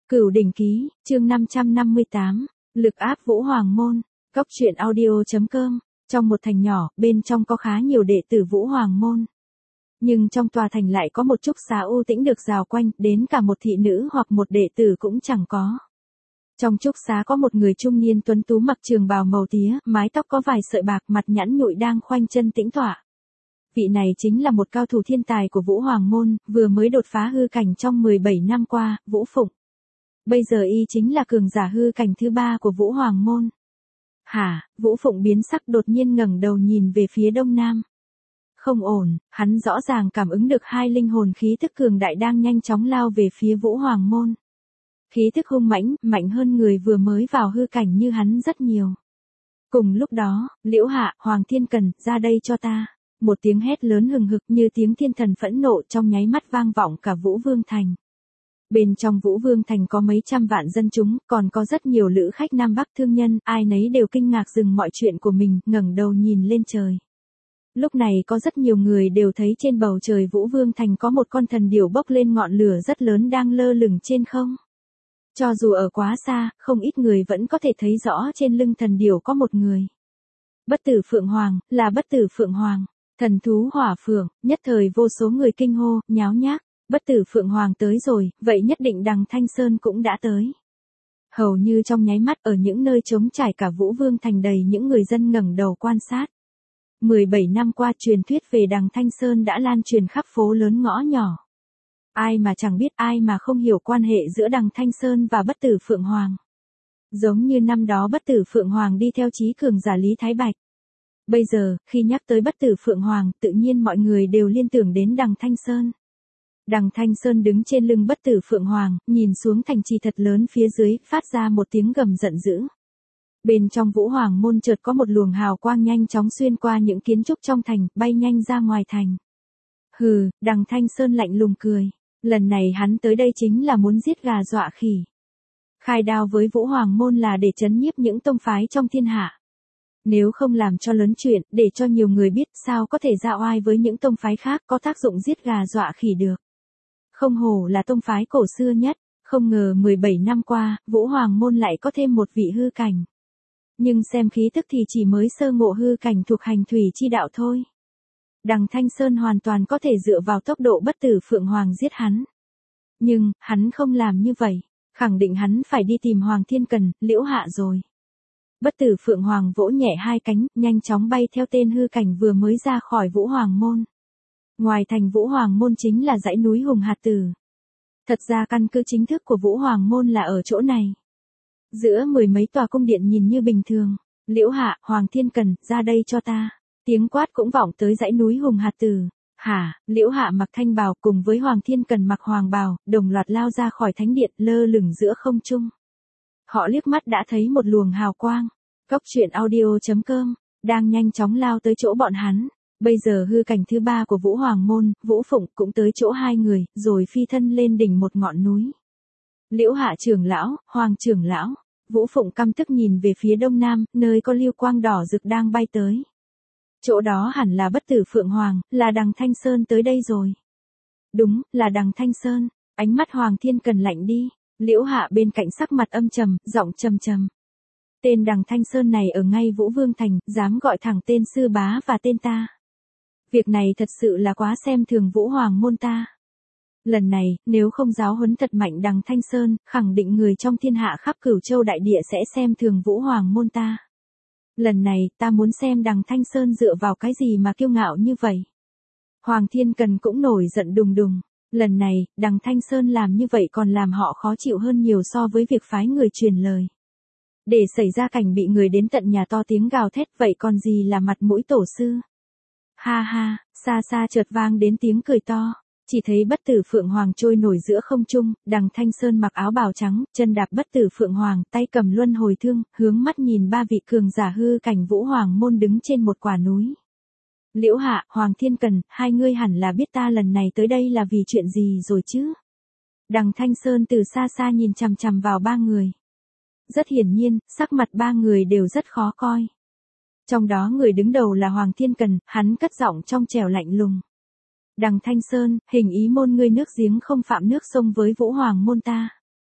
Cửu Đỉnh Ký, chương 558, lực áp Vũ Hoàng Môn, Cóc truyện audio.com, trong một thành nhỏ, bên trong có khá nhiều đệ tử Vũ Hoàng Môn. Nhưng trong tòa thành lại có một trúc xá u tĩnh được rào quanh, đến cả một thị nữ hoặc một đệ tử cũng chẳng có. Trong trúc xá có một người trung niên tuấn tú mặc trường bào màu tía, mái tóc có vài sợi bạc, mặt nhẵn nhụi đang khoanh chân tĩnh tọa. Vị này chính là một cao thủ thiên tài của Vũ Hoàng Môn, vừa mới đột phá hư cảnh trong 17 năm qua, Vũ Phụng. Bây giờ y chính là cường giả hư cảnh thứ 3 của Vũ Hoàng Môn. Hả, Vũ Phụng biến sắc đột nhiên ngẩng đầu nhìn về phía đông nam. Không ổn, hắn rõ ràng cảm ứng được hai linh hồn khí tức cường đại đang nhanh chóng lao về phía Vũ Hoàng Môn. Khí tức hung mãnh, mạnh hơn người vừa mới vào hư cảnh như hắn rất nhiều. Cùng lúc đó, Liễu Hạ, Hoàng Thiên Cần, ra đây cho ta. Một tiếng hét lớn hừng hực như tiếng thiên thần phẫn nộ trong nháy mắt vang vọng cả Vũ Vương Thành. Bên trong Vũ Vương Thành có mấy trăm vạn dân chúng, còn có rất nhiều lữ khách Nam Bắc thương nhân, ai nấy đều kinh ngạc dừng mọi chuyện của mình, ngẩng đầu nhìn lên trời. Lúc này có rất nhiều người đều thấy trên bầu trời Vũ Vương Thành có một con thần điểu bốc lên ngọn lửa rất lớn đang lơ lửng trên không. Cho dù ở quá xa, không ít người vẫn có thể thấy rõ trên lưng thần điểu có một người. Bất tử Phượng Hoàng, là bất tử Phượng Hoàng, thần thú hỏa phượng, nhất thời vô số người kinh hô, nháo nhác. Bất tử Phượng Hoàng tới rồi, vậy nhất định đằng Thanh Sơn cũng đã tới. Hầu như trong nháy mắt ở những nơi trống trải cả Vũ Vương Thành đầy những người dân ngẩng đầu quan sát. 17 năm qua truyền thuyết về đằng Thanh Sơn đã lan truyền khắp phố lớn ngõ nhỏ. Ai mà chẳng biết, ai mà không hiểu quan hệ giữa đằng Thanh Sơn và bất tử Phượng Hoàng. Giống như năm đó bất tử Phượng Hoàng đi theo chí cường giả Lý Thái Bạch. Bây giờ, khi nhắc tới bất tử Phượng Hoàng, tự nhiên mọi người đều liên tưởng đến đằng Thanh Sơn. Đằng Thanh Sơn đứng trên lưng bất tử Phượng Hoàng, nhìn xuống thành trì thật lớn phía dưới, phát ra một tiếng gầm giận dữ. Bên trong Vũ Hoàng Môn chợt có một luồng hào quang nhanh chóng xuyên qua những kiến trúc trong thành, bay nhanh ra ngoài thành. Hừ, đằng Thanh Sơn lạnh lùng cười. Lần này hắn tới đây chính là muốn giết gà dọa khỉ. Khai đao với Vũ Hoàng Môn là để trấn nhiếp những tông phái trong thiên hạ. Nếu không làm cho lớn chuyện, để cho nhiều người biết, sao có thể ra oai với những tông phái khác có tác dụng giết gà dọa khỉ được. Không hổ là tông phái cổ xưa nhất, không ngờ 17 năm qua, Vũ Hoàng Môn lại có thêm một vị hư cảnh. Nhưng xem khí tức thì chỉ mới sơ ngộ hư cảnh thuộc hành thủy chi đạo thôi. Đằng Thanh Sơn hoàn toàn có thể dựa vào tốc độ bất tử Phượng Hoàng giết hắn. Nhưng, hắn không làm như vậy, khẳng định hắn phải đi tìm Hoàng Thiên Cần, Liễu Hạ rồi. Bất tử Phượng Hoàng vỗ nhẹ hai cánh, nhanh chóng bay theo tên hư cảnh vừa mới ra khỏi Vũ Hoàng Môn. Ngoài thành Vũ Hoàng Môn chính là dãy núi Hùng Hạt Tử. Thật ra căn cứ chính thức của Vũ Hoàng Môn là ở chỗ này. Giữa mười mấy tòa cung điện nhìn như bình thường, Liễu Hạ, Hoàng Thiên Cần, ra đây cho ta. Tiếng quát cũng vọng tới dãy núi Hùng Hạt Tử. Hả, Liễu Hạ mặc thanh bào cùng với Hoàng Thiên Cần mặc hoàng bào, đồng loạt lao ra khỏi thánh điện lơ lửng giữa không trung. Họ liếc mắt đã thấy một luồng hào quang. Cóc truyện audio.com, đang nhanh chóng lao tới chỗ bọn hắn. Bây giờ hư cảnh thứ 3 của Vũ Hoàng Môn, Vũ Phụng cũng tới chỗ hai người, rồi phi thân lên đỉnh một ngọn núi. Liễu Hạ trưởng lão, Hoàng trưởng lão, Vũ Phụng căm tức nhìn về phía đông nam, nơi có lưu quang đỏ rực đang bay tới. Chỗ đó hẳn là bất tử Phượng Hoàng, là đằng Thanh Sơn tới đây rồi. Đúng, là đằng Thanh Sơn, ánh mắt Hoàng Thiên Cần lạnh đi, Liễu Hạ bên cạnh sắc mặt âm trầm, giọng trầm trầm. Tên đằng Thanh Sơn này ở ngay Vũ Vương Thành, dám gọi thẳng tên sư bá và tên ta. Việc này thật sự là quá xem thường Vũ Hoàng Môn ta. Lần này, nếu không giáo huấn thật mạnh đằng Thanh Sơn, khẳng định người trong thiên hạ khắp Cửu Châu đại địa sẽ xem thường Vũ Hoàng Môn ta. Lần này, ta muốn xem đằng Thanh Sơn dựa vào cái gì mà kiêu ngạo như vậy. Hoàng Thiên Cần cũng nổi giận đùng đùng. Lần này, đằng Thanh Sơn làm như vậy còn làm họ khó chịu hơn nhiều so với việc phái người truyền lời. Để xảy ra cảnh bị người đến tận nhà to tiếng gào thét vậy còn gì là mặt mũi tổ sư. Ha ha, xa xa chợt vang đến tiếng cười to, chỉ thấy bất tử Phượng Hoàng trôi nổi giữa không trung, đằng Thanh Sơn mặc áo bào trắng, chân đạp bất tử Phượng Hoàng, tay cầm luân hồi thương, hướng mắt nhìn ba vị cường giả hư cảnh Vũ Hoàng Môn đứng trên một quả núi. Liễu Hạ, Hoàng Thiên Cần, hai ngươi hẳn là biết ta lần này tới đây là vì chuyện gì rồi chứ? Đằng Thanh Sơn từ xa xa nhìn chằm chằm vào ba người. Rất hiển nhiên, sắc mặt ba người đều rất khó coi. Trong đó người đứng đầu là Hoàng Thiên Cần, hắn cất giọng trong trẻo lạnh lùng. Đằng Thanh Sơn, hình ý môn ngươi nước giếng không phạm nước sông với Vũ Hoàng Môn ta.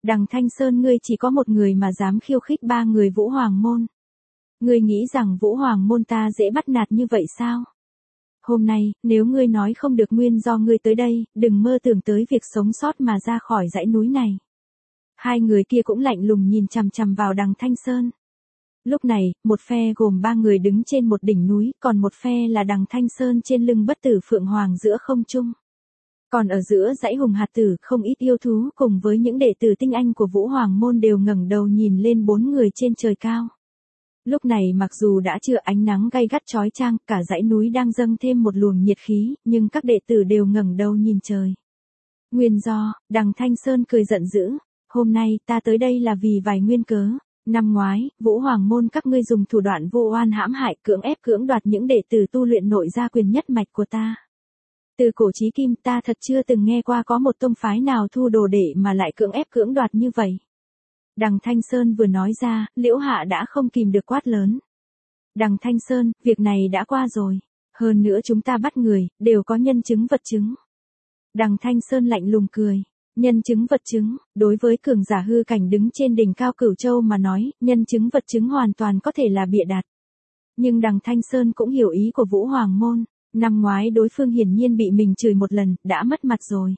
Đằng Thanh Sơn ngươi chỉ có một người mà dám khiêu khích ba người Vũ Hoàng môn. Ngươi nghĩ rằng Vũ Hoàng môn ta dễ bắt nạt như vậy sao? Hôm nay, nếu ngươi nói không được nguyên do ngươi tới đây, đừng mơ tưởng tới việc sống sót mà ra khỏi dãy núi này. Hai người kia cũng lạnh lùng nhìn chằm chằm vào đằng Thanh Sơn. Lúc này, một phe gồm ba người đứng trên một đỉnh núi, còn một phe là đằng Thanh Sơn trên lưng bất tử phượng hoàng giữa không trung. Còn ở giữa dãy hùng hạt tử, không ít yêu thú cùng với những đệ tử tinh anh của Vũ Hoàng môn đều ngẩng đầu nhìn lên bốn người trên trời cao. Lúc này mặc dù đã chưa ánh nắng gay gắt chói chang, cả dãy núi đang dâng thêm một luồng nhiệt khí, nhưng các đệ tử đều ngẩng đầu nhìn trời. Nguyên do, đằng Thanh Sơn cười giận dữ, hôm nay ta tới đây là vì vài nguyên cớ. Năm ngoái, Vũ Hoàng môn các ngươi dùng thủ đoạn vô oan hãm hại cưỡng ép cưỡng đoạt những đệ tử tu luyện nội gia quyền nhất mạch của ta. Từ cổ chí kim ta thật chưa từng nghe qua có một tông phái nào thu đồ đệ mà lại cưỡng ép cưỡng đoạt như vậy. Đằng Thanh Sơn vừa nói ra, Liễu Hạ đã không kìm được quát lớn. Đằng Thanh Sơn, việc này đã qua rồi. Hơn nữa chúng ta bắt người, đều có nhân chứng vật chứng. Đằng Thanh Sơn lạnh lùng cười. Nhân chứng vật chứng, đối với cường giả hư cảnh đứng trên đỉnh cao Cửu Châu mà nói, nhân chứng vật chứng hoàn toàn có thể là bịa đặt. Nhưng đằng Thanh Sơn cũng hiểu ý của Vũ Hoàng môn. Năm ngoái đối phương hiển nhiên bị mình chửi một lần, đã mất mặt rồi.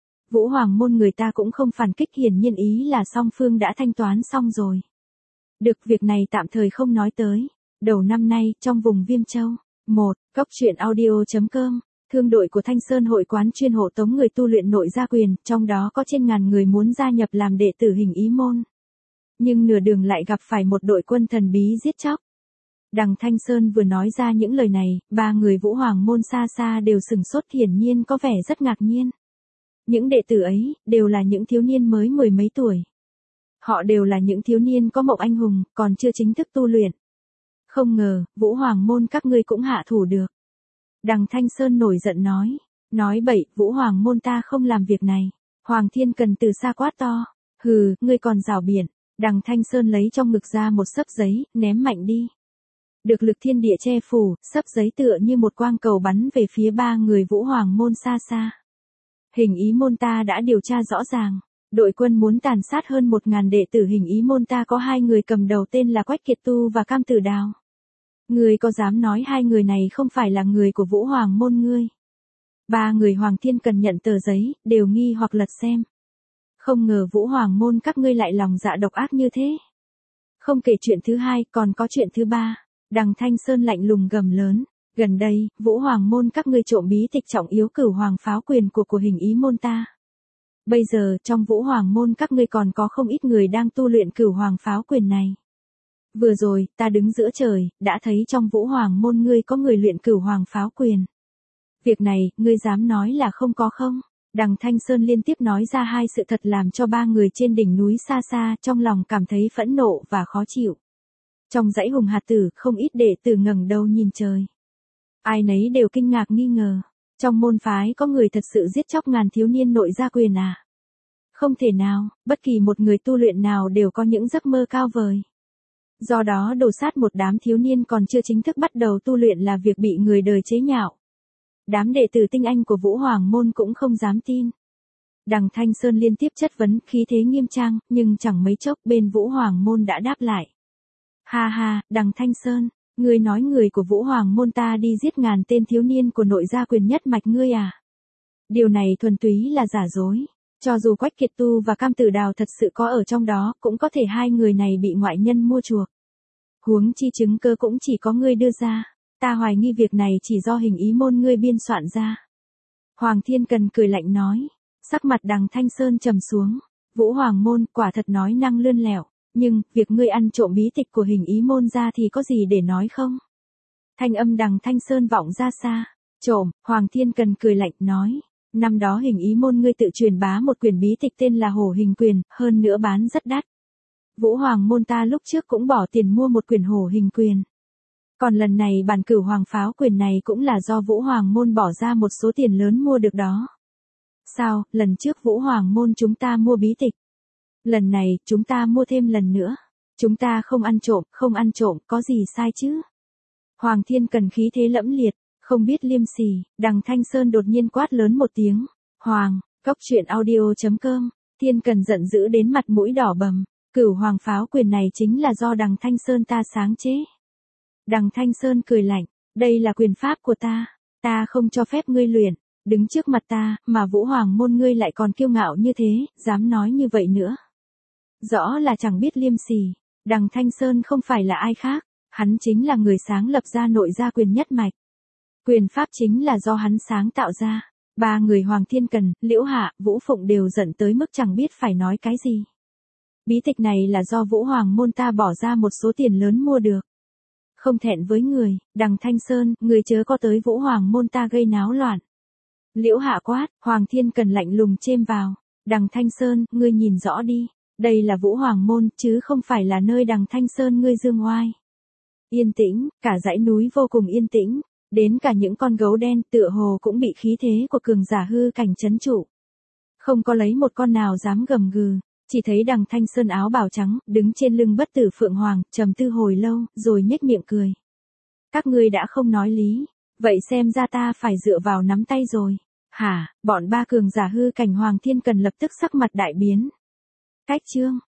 Vũ Hoàng môn người ta cũng không phản kích, hiển nhiên ý là song phương đã thanh toán xong rồi. Được, việc này tạm thời không nói tới. Đầu năm nay, trong vùng Viêm Châu, Cóc truyện audio.com, thương đội của Thanh Sơn hội quán chuyên hộ tống người tu luyện nội gia quyền, trong đó có trên ngàn người muốn gia nhập làm đệ tử Hình Ý môn. Nhưng nửa đường lại gặp phải một đội quân thần bí giết chóc. Đằng Thanh Sơn vừa nói ra những lời này, ba người Vũ Hoàng môn xa xa đều sừng sốt, hiển nhiên có vẻ rất ngạc nhiên. Những đệ tử ấy, đều là những thiếu niên mới mười mấy tuổi. Họ đều là những thiếu niên có mộng anh hùng, còn chưa chính thức tu luyện. Không ngờ, Vũ Hoàng môn các ngươi cũng hạ thủ được. Đằng Thanh Sơn nổi giận nói bậy, Vũ Hoàng môn ta không làm việc này. Hoàng Thiên Cần từ xa quát to, hừ, ngươi còn rảo biện. Đằng Thanh Sơn lấy trong ngực ra một xấp giấy, ném mạnh đi. Được lực thiên địa che phủ, xấp giấy tựa như một quang cầu bắn về phía ba người Vũ Hoàng môn xa xa. Hình Ý môn ta đã điều tra rõ ràng, đội quân muốn tàn sát hơn 1000 đệ tử Hình Ý môn ta có hai người cầm đầu tên là Quách Kiệt Tu và Cam Tử Đào. Ngươi có dám nói hai người này không phải là người của Vũ Hoàng môn ngươi? Ba người Hoàng Thiên Cần nhận tờ giấy, đều nghi hoặc lật xem. Không ngờ Vũ Hoàng môn các ngươi lại lòng dạ độc ác như thế. Không kể chuyện thứ hai, còn có chuyện thứ ba. Đằng Thanh Sơn lạnh lùng gầm lớn. Gần đây, Vũ Hoàng môn các ngươi trộm bí tịch trọng yếu Cửu Hoàng pháo quyền của Hình Ý môn ta. Bây giờ, trong Vũ Hoàng môn các ngươi còn có không ít người đang tu luyện Cửu Hoàng pháo quyền này. Vừa rồi, ta đứng giữa trời, đã thấy trong Vũ Hoàng môn ngươi có người luyện Cửu Hoàng pháo quyền. Việc này, ngươi dám nói là không có không? Đằng Thanh Sơn liên tiếp nói ra hai sự thật làm cho ba người trên đỉnh núi xa xa trong lòng cảm thấy phẫn nộ và khó chịu. Trong dãy hùng hạt tử, không ít đệ tử ngẩng đầu nhìn trời. Ai nấy đều kinh ngạc nghi ngờ. Trong môn phái có người thật sự giết chóc ngàn thiếu niên nội gia quyền à? Không thể nào, bất kỳ một người tu luyện nào đều có những giấc mơ cao vời. Do đó đổ sát một đám thiếu niên còn chưa chính thức bắt đầu tu luyện là việc bị người đời chế nhạo. Đám đệ tử tinh anh của Vũ Hoàng môn cũng không dám tin. Đằng Thanh Sơn liên tiếp chất vấn, khí thế nghiêm trang, nhưng chẳng mấy chốc bên Vũ Hoàng môn đã đáp lại. Ha ha, đằng Thanh Sơn, ngươi nói người của Vũ Hoàng môn ta đi giết ngàn tên thiếu niên của nội gia quyền nhất mạch ngươi à? Điều này thuần túy là giả dối. Cho dù Quách Kiệt Tu và Cam Tử Đào thật sự có ở trong đó, cũng có thể hai người này bị ngoại nhân mua chuộc. Huống chi chứng cơ cũng chỉ có ngươi đưa ra. Ta hoài nghi việc này chỉ do Hình Ý môn ngươi biên soạn ra. Hoàng Thiên Cần cười lạnh nói. Sắc mặt đằng Thanh Sơn trầm xuống. Vũ Hoàng môn quả thật nói năng lươn lẹo. Nhưng, việc ngươi ăn trộm bí tịch của Hình Ý môn ra thì có gì để nói không? Thanh âm đằng Thanh Sơn vọng ra xa. Trộm, Hoàng Thiên Cần cười lạnh nói. Năm đó Hình Ý môn ngươi tự truyền bá một quyển bí tịch tên là Hổ Hình Quyền, hơn nữa bán rất đắt. Vũ Hoàng môn ta lúc trước cũng bỏ tiền mua một quyển Hổ Hình Quyền. Còn lần này bản Cửu Hoàng pháo quyền này cũng là do Vũ Hoàng môn bỏ ra một số tiền lớn mua được đó. Sao, lần trước Vũ Hoàng môn chúng ta mua bí tịch. Lần này, chúng ta mua thêm lần nữa. Chúng ta không ăn trộm, có gì sai chứ? Hoàng Thiên Cần khí thế lẫm liệt, không biết liêm sỉ, đằng Thanh Sơn đột nhiên quát lớn một tiếng. Cóc truyện audio.com Thiên Cần giận dữ đến mặt mũi đỏ bầm, Cửu Hoàng pháo quyền này chính là do Đằng Thanh Sơn ta sáng chế. Đằng Thanh Sơn cười lạnh, đây là quyền pháp của ta không cho phép ngươi luyện, đứng trước mặt ta, mà Vũ Hoàng môn ngươi lại còn kiêu ngạo như thế, dám nói như vậy nữa. Rõ là chẳng biết liêm sỉ, Đằng Thanh Sơn không phải là ai khác, hắn chính là người sáng lập ra nội gia quyền nhất mạch. Quyền pháp chính là do hắn sáng tạo ra. Ba người Hoàng Thiên Cần, Liễu Hạ, Vũ Phụng đều giận tới mức chẳng biết phải nói cái gì. Bí tịch này là do Vũ Hoàng môn ta bỏ ra một số tiền lớn mua được. Không thẹn với người, Đằng Thanh Sơn, người chớ có tới Vũ Hoàng môn ta gây náo loạn. Liễu Hạ quát, Hoàng Thiên Cần lạnh lùng chêm vào. Đằng Thanh Sơn, ngươi nhìn rõ đi, đây là Vũ Hoàng môn, chứ không phải là nơi Đằng Thanh Sơn ngươi dương oai. Yên tĩnh, cả dãy núi vô cùng yên tĩnh. Đến cả những con gấu đen tựa hồ cũng bị khí thế của cường giả hư cảnh trấn trụ. Không có lấy một con nào dám gầm gừ, chỉ thấy Đằng Thanh Sơn áo bào trắng, đứng trên lưng bất tử phượng hoàng, trầm tư hồi lâu, rồi nhếch miệng cười. Các ngươi đã không nói lý, vậy xem ra ta phải dựa vào nắm tay rồi. Hả, bọn ba cường giả hư cảnh Hoàng Thiên Cần lập tức sắc mặt đại biến. Cách chương